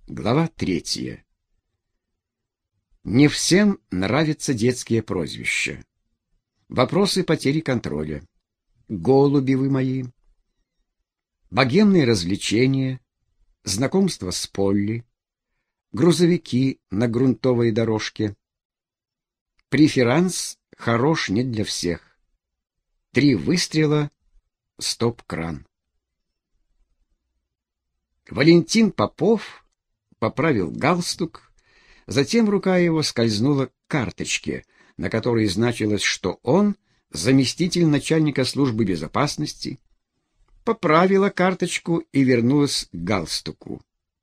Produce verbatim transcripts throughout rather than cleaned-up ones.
Глава третья. Не всем нравятся детские прозвища. Вопросы потери контроля. Голуби вы мои. Богемные развлечения. Знакомство с Полли. Грузовики на грунтовой дорожке. Преферанс хорош не для всех. Три выстрела. Стоп-кран. Валентин Попов поправил галстук, затем рука его скользнула к карточке, на которой значилось, что он заместитель начальника службы безопасности, поправила карточку и вернулась к галстуку.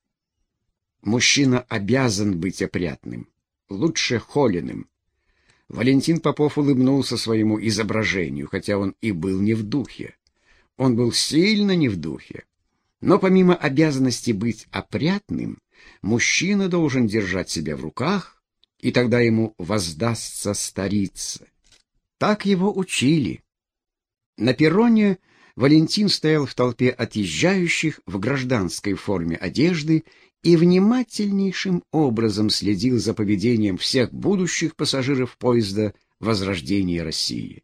Мужчина обязан быть опрятным, лучше холеным. Валентин Попов улыбнулся своему изображению, хотя он и был не в духе. Он был сильно не в духе. Но помимо обязанности быть опрятным, мужчина должен держать себя в руках, и тогда ему воздастся старица. Так его учили. На перроне Валентин стоял в толпе отъезжающих в гражданской форме одежды и внимательнейшим образом следил за поведением всех будущих пассажиров поезда «Возрождение России».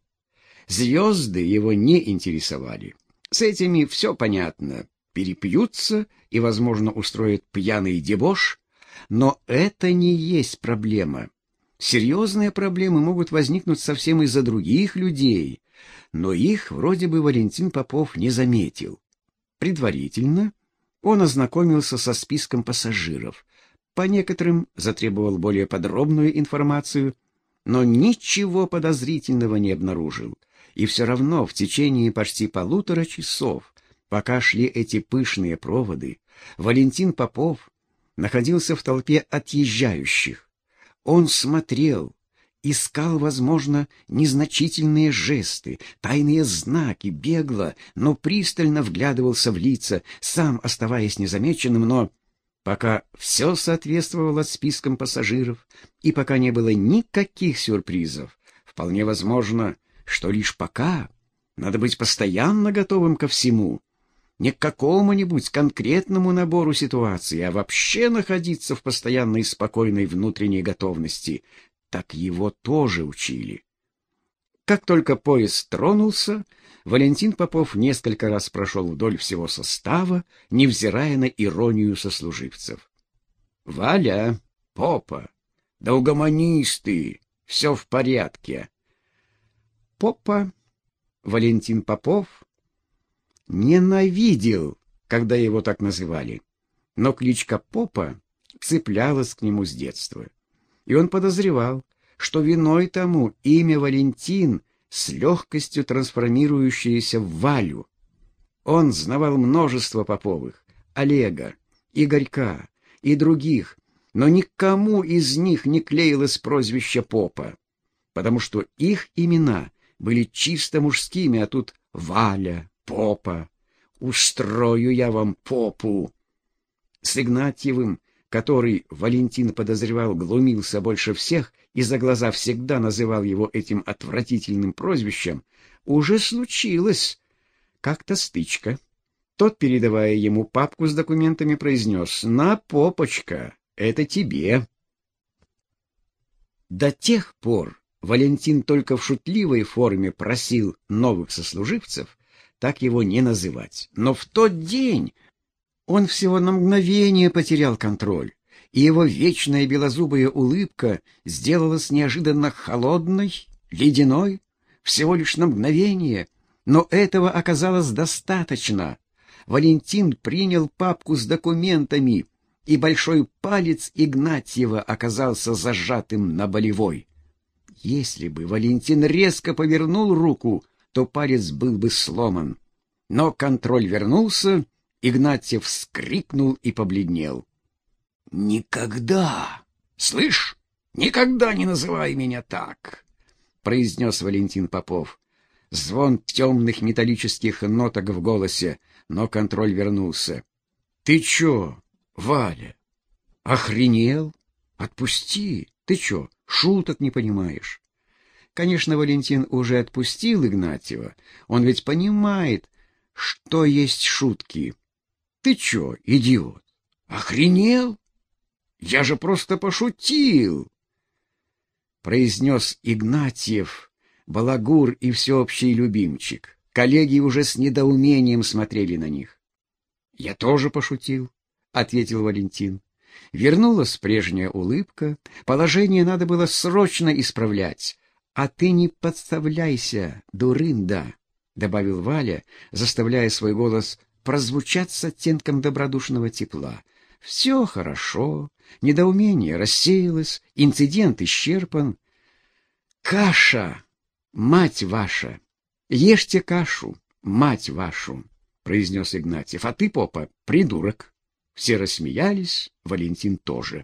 Звезды его не интересовали. С этими все понятно. Перепьются и, возможно, устроят пьяный дебош, но это не есть проблема. Серьезные проблемы могут возникнуть совсем из-за других людей, но их вроде бы Валентин Попов не заметил. Предварительно он ознакомился со списком пассажиров, по некоторым затребовал более подробную информацию, но ничего подозрительного не обнаружил, и все равно в течение почти полутора часов, пока шли эти пышные проводы, Валентин Попов находился в толпе отъезжающих. Он смотрел, искал, возможно, незначительные жесты, тайные знаки, бегло, но пристально вглядывался в лица, сам оставаясь незамеченным, но пока все соответствовало спискам пассажиров и пока не было никаких сюрпризов, вполне возможно, что лишь пока надо быть постоянно готовым ко всему, не к какому-нибудь конкретному набору ситуаций, а вообще находиться в постоянной спокойной внутренней готовности. Так его тоже учили. Как только поезд тронулся, Валентин Попов несколько раз прошел вдоль всего состава, невзирая на иронию сослуживцев. «Валя, Попа, да угомонись ты, все в порядке». Попа, Валентин Попов, ненавидел, когда его так называли, но кличка Попа цеплялась к нему с детства, и он подозревал, что виной тому имя Валентин, с легкостью трансформирующееся в Валю. Он знавал множество Поповых, Олега, Игорька и других, но никому из них не клеилось прозвище Попа, потому что их имена были чисто мужскими, а тут Валя, Попа, устрою я вам попу. С Игнатьевым, который, Валентин подозревал, глумился больше всех и за глаза всегда называл его этим отвратительным прозвищем, уже случилось как-то стычка. Тот, передавая ему папку с документами, произнес: «На, попочка, это тебе». До тех пор Валентин только в шутливой форме просил новых сослуживцев так его не называть. Но в тот день он всего на мгновение потерял контроль, и его вечная белозубая улыбка сделалась неожиданно холодной, ледяной, всего лишь на мгновение, но этого оказалось достаточно. Валентин принял папку с документами, и большой палец Игнатьева оказался зажатым на болевой. Если бы Валентин резко повернул руку, то палец был бы сломан. Но контроль вернулся, Игнатьев вскрикнул и побледнел. «Никогда! Слышь, никогда не называй меня так!» — произнес Валентин Попов. Звон темных металлических ноток в голосе, но контроль вернулся. «Ты чё, Валя, охренел? Отпусти! Ты чё, шуток не понимаешь?» Конечно, Валентин уже отпустил Игнатьева. Он ведь понимает, что есть шутки. «Ты чё, идиот, охренел?» Я же просто пошутил!» Произнес Игнатьев, балагур и всеобщий любимчик. Коллеги уже с недоумением смотрели на них. «Я тоже пошутил», — ответил Валентин. Вернулась прежняя улыбка. Положение надо было срочно исправлять. «А ты не подставляйся, дурында», — добавил Валя, заставляя свой голос прозвучать с оттенком добродушного тепла. «Все хорошо, недоумение рассеялось, инцидент исчерпан. Каша, мать ваша! Ешьте кашу, мать вашу!» — произнес Игнатьев. «А ты, попа, придурок!» Все рассмеялись, Валентин тоже.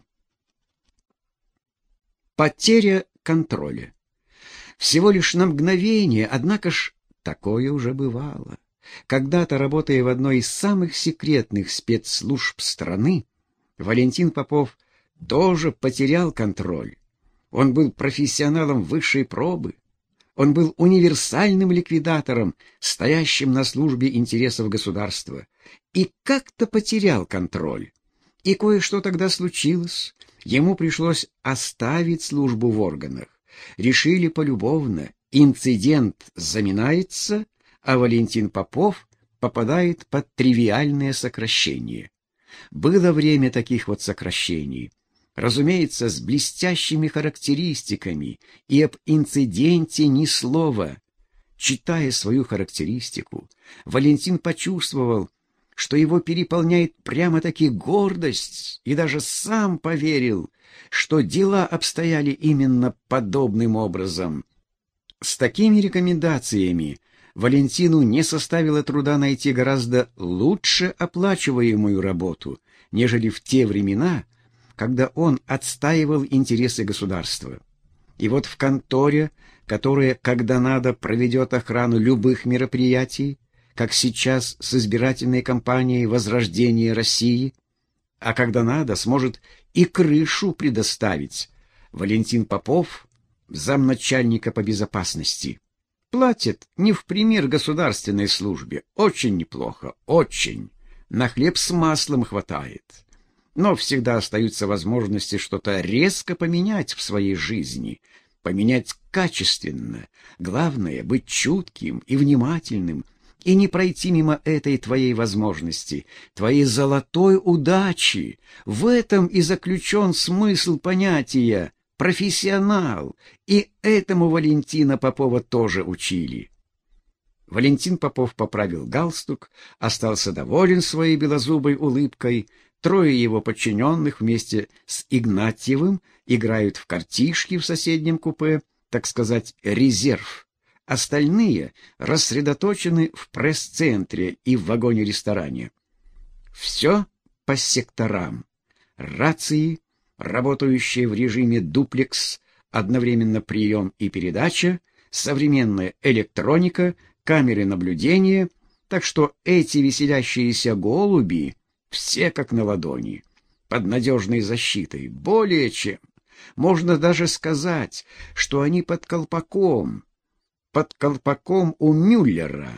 Потеря контроля. Всего лишь на мгновение, однако ж такое уже бывало. Когда-то, работая в одной из самых секретных спецслужб страны, Валентин Попов тоже потерял контроль. Он был профессионалом высшей пробы. Он был универсальным ликвидатором, стоящим на службе интересов государства. И как-то потерял контроль. И кое-что тогда случилось. Ему пришлось оставить службу в органах. Решили полюбовно. Инцидент заминается, а Валентин Попов попадает под тривиальное сокращение. Было время таких вот сокращений. Разумеется, с блестящими характеристиками, и об инциденте ни слова. Читая свою характеристику, Валентин почувствовал, что его переполняет прямо-таки гордость, и даже сам поверил, что дела обстояли именно подобным образом. С такими рекомендациями Валентину не составило труда найти гораздо лучше оплачиваемую работу, нежели в те времена, когда он отстаивал интересы государства. И вот в конторе, которая, когда надо, проведет охрану любых мероприятий, как сейчас с избирательной кампанией «Возрождение России», а когда надо, сможет и крышу предоставить, Валентин Попов, замначальника по безопасности. Платят не в пример государственной службе. Очень неплохо, очень. На хлеб с маслом хватает. Но всегда остаются возможности что-то резко поменять в своей жизни. Поменять качественно. Главное — быть чутким и внимательным, и не пройти мимо этой твоей возможности, твоей золотой удачи. В этом и заключен смысл понятия «профессионал», и этому Валентина Попова тоже учили. Валентин Попов поправил галстук, остался доволен своей белозубой улыбкой. Трое его подчиненных вместе с Игнатьевым играют в картишки в соседнем купе, так сказать, резерв. Остальные рассредоточены в пресс-центре и в вагоне-ресторане. Все по секторам. Рации, работающие в режиме дуплекс, одновременно прием и передача, современная электроника, камеры наблюдения, так что эти веселящиеся голуби все как на ладони, под надежной защитой, более чем. Можно даже сказать, что они под колпаком, под колпаком у Мюллера.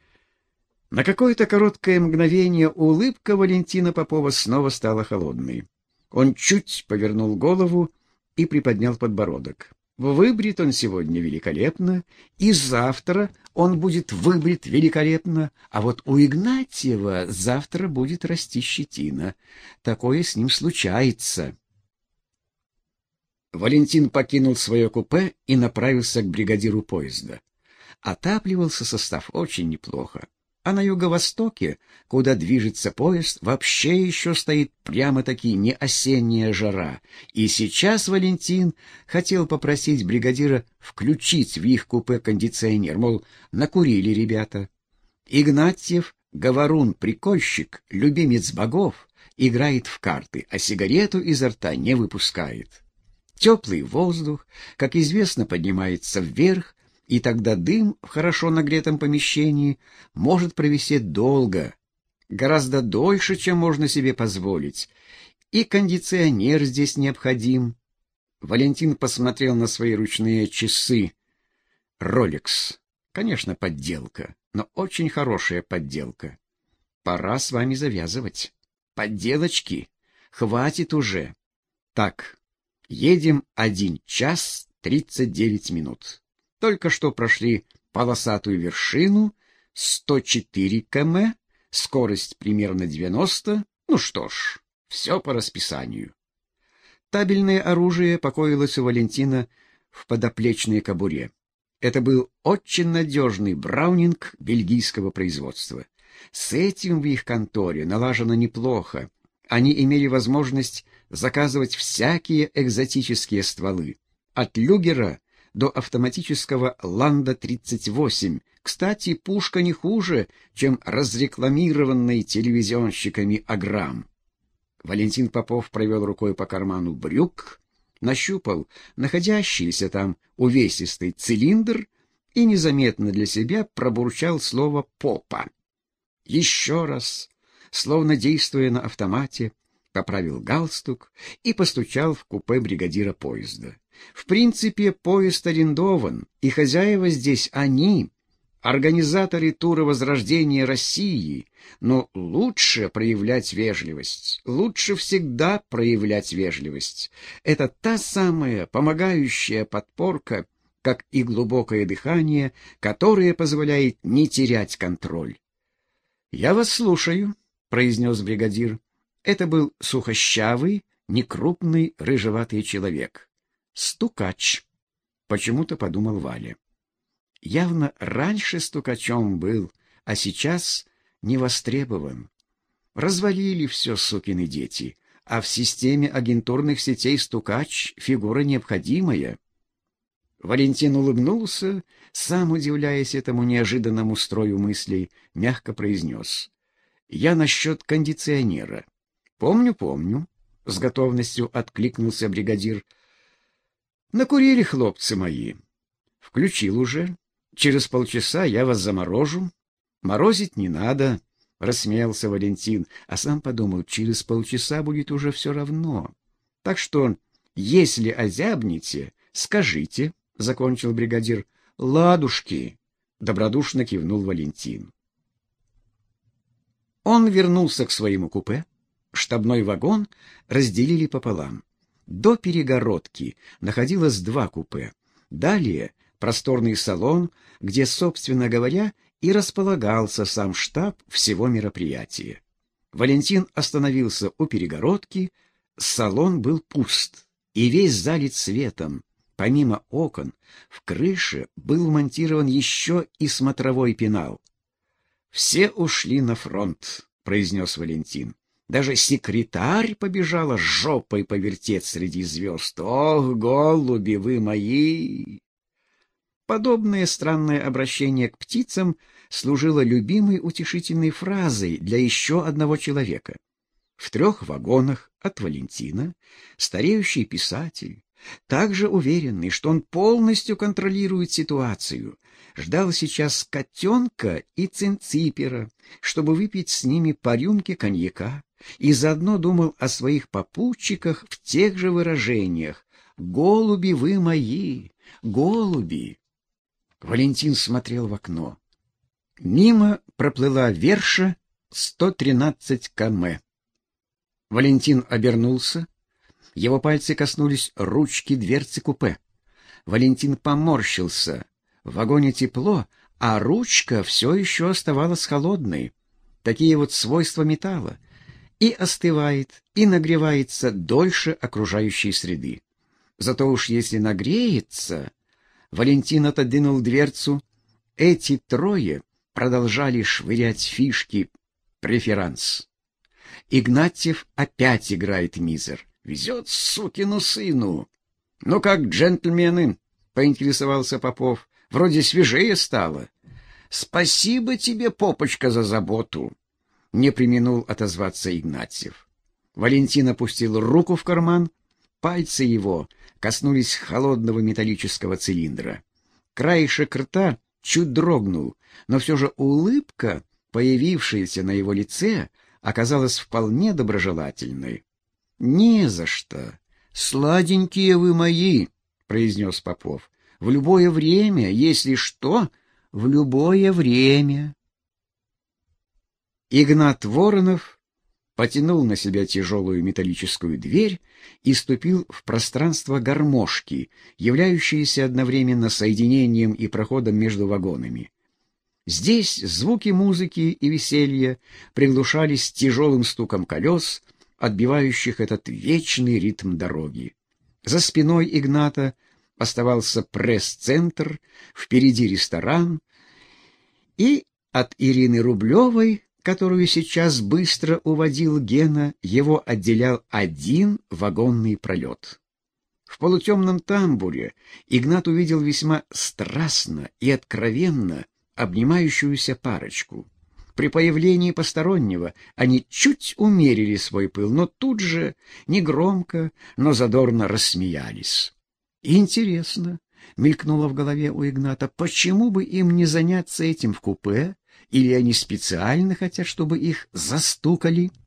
На какое-то короткое мгновение улыбка Валентина Попова снова стала холодной. Он чуть повернул голову и приподнял подбородок. Выбрит он сегодня великолепно, и завтра он будет выбрит великолепно, а вот у Игнатьева завтра будет расти щетина. Такое с ним случается. Валентин покинул свое купе и направился к бригадиру поезда. Отапливался состав очень неплохо. А на юго-востоке, куда движется поезд, вообще еще стоит прямо-таки не осенняя жара. И сейчас Валентин хотел попросить бригадира включить в их купе кондиционер, мол, накурили ребята. Игнатьев, говорун-прикольщик, любимец богов, играет в карты, а сигарету изо рта не выпускает. Теплый воздух, как известно, поднимается вверх, и тогда дым в хорошо нагретом помещении может провисеть долго, гораздо дольше, чем можно себе позволить. И кондиционер здесь необходим. Валентин посмотрел на свои ручные часы. Rolex. Конечно, подделка, но очень хорошая подделка. Пора с вами завязывать. Подделочки. Хватит уже. Так, едем один час тридцать девять минут. Только что прошли полосатую вершину, сто четыре километра, скорость примерно девяносто. Ну что ж, все по расписанию. Табельное оружие покоилось у Валентина в подоплечной кобуре. Это был очень надежный браунинг бельгийского производства. С этим в их конторе налажено неплохо. Они имели возможность заказывать всякие экзотические стволы, от люгера до автоматического Ланда тридцать восемь. Кстати, пушка не хуже, чем разрекламированный телевизионщиками Аграм. Валентин Попов провел рукой по карману брюк, нащупал находящийся там увесистый цилиндр и незаметно для себя пробурчал слово «попа». Еще раз, словно действуя на автомате, поправил галстук и постучал в купе бригадира поезда. В принципе, поезд арендован, и хозяева здесь они, организаторы тура возрождения России, но лучше проявлять вежливость, лучше всегда проявлять вежливость. Это та самая помогающая подпорка, как и глубокое дыхание, которое позволяет не терять контроль. «Я вас слушаю», — произнес бригадир. Это был сухощавый, некрупный, рыжеватый человек. «Стукач», — почему-то подумал Валя. Явно раньше стукачом был, а сейчас не востребован. Развалили все сукины дети, а в системе агентурных сетей стукач — фигура необходимая. Валентин улыбнулся, сам удивляясь этому неожиданному строю мыслей, мягко произнес: «Я насчет кондиционера». «Помню, помню», — с готовностью откликнулся бригадир. «Накурили, хлопцы мои. Включил уже. Через полчаса я вас заморожу». «Морозить не надо», — рассмеялся Валентин, а сам подумал, через полчаса будет уже все равно. «Так что, если озябнете, скажите», — закончил бригадир. «Ладушки», — добродушно кивнул Валентин. Он вернулся к своему купе. Штабной вагон разделили пополам. До перегородки находилось два купе. Далее просторный салон, где, собственно говоря, и располагался сам штаб всего мероприятия. Валентин остановился у перегородки. Салон был пуст и весь залит светом. Помимо окон, в крыше был монтирован еще и смотровой пенал. «Все ушли на фронт», — произнес Валентин. «Даже секретарь побежала жопой повертеть среди звезд. Ох, голуби вы мои!» Подобное странное обращение к птицам служило любимой утешительной фразой для еще одного человека. В трех вагонах от Валентина стареющий писатель, также уверенный, что он полностью контролирует ситуацию, ждал сейчас котенка и цинципера, чтобы выпить с ними по рюмке коньяка, и заодно думал о своих попутчиках в тех же выражениях: «Голуби вы мои, голуби!» Валентин смотрел в окно. Мимо проплыла Верша сто тринадцать километров. Валентин обернулся. Его пальцы коснулись ручки дверцы купе. Валентин поморщился. В вагоне тепло, а ручка все еще оставалась холодной. Такие вот свойства металла. И остывает, и нагревается дольше окружающей среды. Зато уж если нагреется... Валентин отодвинул дверцу. Эти трое продолжали швырять фишки преферанс. Игнатьев опять играет мизер. Везет сукину сыну. «Ну как, джентльмены?» — поинтересовался Попов. «Вроде свежее стало». «Спасибо тебе, попочка, за заботу», — не преминул отозваться Игнатьев. Валентин опустил руку в карман. Пальцы его коснулись холодного металлического цилиндра. Краешек рта чуть дрогнул, но все же улыбка, появившаяся на его лице, оказалась вполне доброжелательной. «Не за что. Сладенькие вы мои», — произнес Попов. «В любое время, если что, в любое время». Игнат Воронов потянул на себя тяжелую металлическую дверь и ступил в пространство гармошки, являющееся одновременно соединением и проходом между вагонами. Здесь звуки музыки и веселья приглушались тяжелым стуком колес, отбивающих этот вечный ритм дороги. За спиной Игната оставался пресс-центр, впереди ресторан, и от Ирины Рублевой, которую сейчас быстро уводил Гена, его отделял один вагонный пролет. В полутемном тамбуре Игнат увидел весьма страстно и откровенно обнимающуюся парочку. При появлении постороннего они чуть умерили свой пыл, но тут же негромко, но задорно рассмеялись. «Интересно», — мелькнуло в голове у Игната, — «почему бы им не заняться этим в купе? Или они специально хотят, чтобы их застукали?»